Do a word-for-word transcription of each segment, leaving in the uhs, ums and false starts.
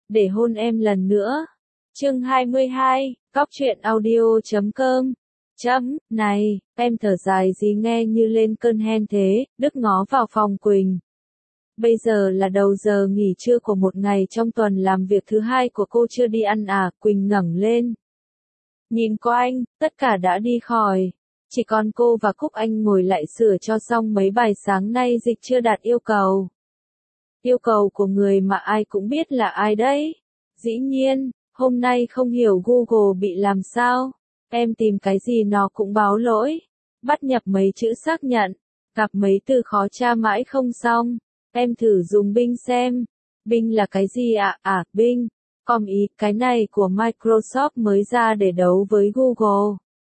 để hôn em lần nữa. Chương hai mươi hai, Cóc truyện audio chấm com. Chấm, này, em thở dài gì nghe như lên cơn hen thế, Đức ngó vào phòng Quỳnh. Bây giờ là đầu giờ nghỉ trưa của một ngày trong tuần làm việc thứ hai của cô, chưa đi ăn à? Quỳnh ngẩng lên. Nhìn quanh, tất cả đã đi khỏi. Chỉ còn cô và Cúc Anh ngồi lại sửa cho xong mấy bài sáng nay dịch chưa đạt yêu cầu. Yêu cầu của người mà ai cũng biết là ai đấy. Dĩ nhiên, hôm nay không hiểu Google bị làm sao. Em tìm cái gì nó cũng báo lỗi. Bắt nhập mấy chữ xác nhận. Gặp mấy từ khó tra mãi không xong. Em thử dùng Bing xem. Bing là cái gì ạ? À? à, Bing. Com ý, cái này của Microsoft mới ra để đấu với Google.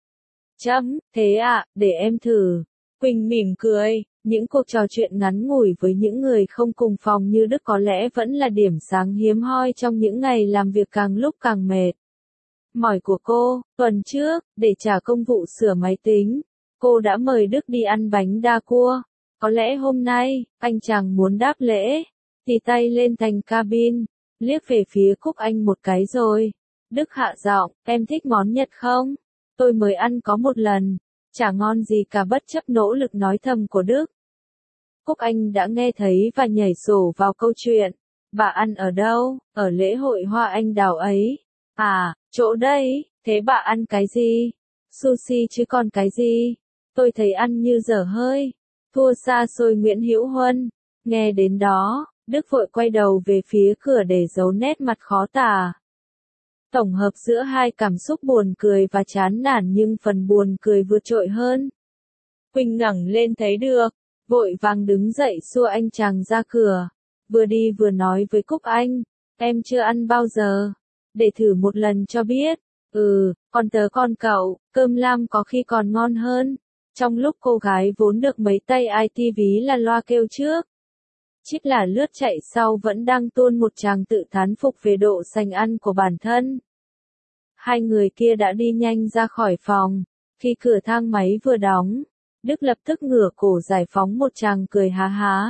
Chấm, thế ạ, à, để em thử. Quỳnh mỉm cười, những cuộc trò chuyện ngắn ngủi với những người không cùng phòng như Đức có lẽ vẫn là điểm sáng hiếm hoi trong những ngày làm việc càng lúc càng mệt. Mỏi của cô, tuần trước, để trả công vụ sửa máy tính, cô đã mời Đức đi ăn bánh đa cua. Có lẽ hôm nay, anh chàng muốn đáp lễ, thì tay lên thành cabin, liếc về phía Cúc Anh một cái rồi. Đức hạ giọng, em thích món Nhật không? Tôi mới ăn có một lần, chả ngon gì cả, bất chấp nỗ lực nói thầm của Đức. Cúc Anh đã nghe thấy và nhảy sổ vào câu chuyện. Bà ăn ở đâu? Ở lễ hội hoa anh đào ấy. À, chỗ đây, thế bà ăn cái gì? Sushi chứ còn cái gì? Tôi thấy ăn như dở hơi. Thua xa xôi Nguyễn Hữu Huân. Nghe đến đó, Đức vội quay đầu về phía cửa để giấu nét mặt khó tả. Tổng hợp giữa hai cảm xúc buồn cười và chán nản, nhưng phần buồn cười vượt trội hơn. Quỳnh ngẩng lên thấy được, vội vàng đứng dậy xua anh chàng ra cửa. Vừa đi vừa nói với Cúc Anh, em chưa ăn bao giờ, để thử một lần cho biết. Ừ, còn tớ con cậu, cơm lam có khi còn ngon hơn. Trong lúc cô gái vốn được mấy tay i tê ví là loa kêu trước, chít là lướt chạy sau vẫn đang tuôn một tràng tự thán phục về độ sành ăn của bản thân. Hai người kia đã đi nhanh ra khỏi phòng. Khi cửa thang máy vừa đóng, Đức lập tức ngửa cổ giải phóng một tràng cười há há.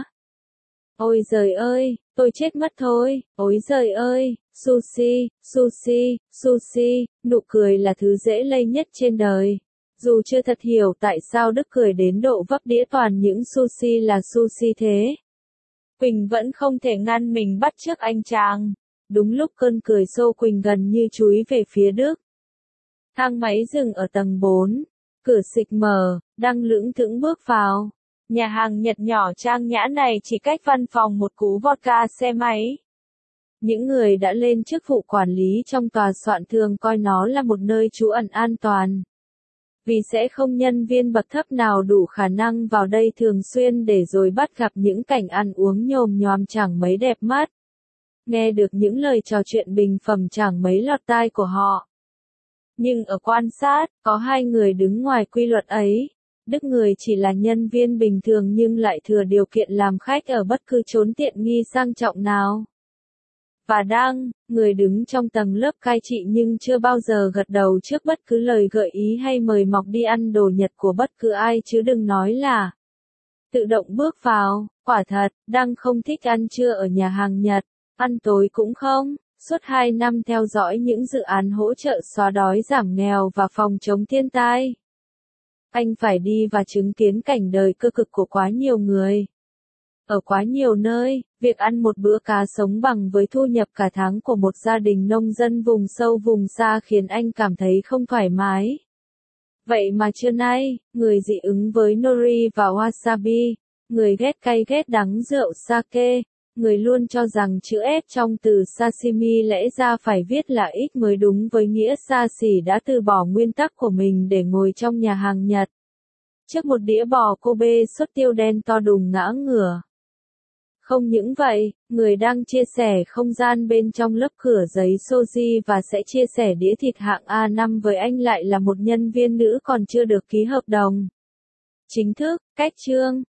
Ôi giời ơi, tôi chết mất thôi, ôi giời ơi, sushi, sushi, sushi, nụ cười là thứ dễ lây nhất trên đời. Dù chưa thật hiểu tại sao Đức cười đến độ vấp đĩa toàn những sushi là sushi thế. Quỳnh vẫn không thể ngăn mình bắt chước anh chàng. Đúng lúc cơn cười xô Quỳnh gần như chúi về phía Đức. Thang máy dừng ở tầng bốn. Cửa xịch mở, đang lững thững bước vào. Nhà hàng Nhật nhỏ trang nhã này chỉ cách văn phòng một cú vodka xe máy. Những người đã lên chức vụ quản lý trong tòa soạn thường coi nó là một nơi trú ẩn an toàn. Vì sẽ không nhân viên bậc thấp nào đủ khả năng vào đây thường xuyên để rồi bắt gặp những cảnh ăn uống nhồm nhòm chẳng mấy đẹp mắt. Nghe được những lời trò chuyện bình phẩm chẳng mấy lọt tai của họ. Nhưng ở quan sát, có hai người đứng ngoài quy luật ấy. Đức người chỉ là nhân viên bình thường nhưng lại thừa điều kiện làm khách ở bất cứ chốn tiện nghi sang trọng nào. Và Đăng, người đứng trong tầng lớp cai trị nhưng chưa bao giờ gật đầu trước bất cứ lời gợi ý hay mời mọc đi ăn đồ Nhật của bất cứ ai, chứ đừng nói là tự động bước vào. Quả thật, Đăng không thích ăn trưa ở nhà hàng Nhật, ăn tối cũng không. Suốt hai năm theo dõi những dự án hỗ trợ xóa đói giảm nghèo và phòng chống thiên tai, anh phải đi và chứng kiến cảnh đời cơ cực của quá nhiều người. Ở quá nhiều nơi, việc ăn một bữa cá sống bằng với thu nhập cả tháng của một gia đình nông dân vùng sâu vùng xa khiến anh cảm thấy không thoải mái. Vậy mà trưa nay, người dị ứng với nori và wasabi, người ghét cay ghét đắng rượu sake, người luôn cho rằng chữ S trong từ sashimi lẽ ra phải viết là X mới đúng với nghĩa xa xỉ đã từ bỏ nguyên tắc của mình để ngồi trong nhà hàng Nhật. Trước một đĩa bò Kobe sốt tiêu đen to đùng ngã ngửa. Không những vậy, người đang chia sẻ không gian bên trong lớp cửa giấy soji và sẽ chia sẻ đĩa thịt hạng A năm với anh lại là một nhân viên nữ còn chưa được ký hợp đồng chính thức, cách chương.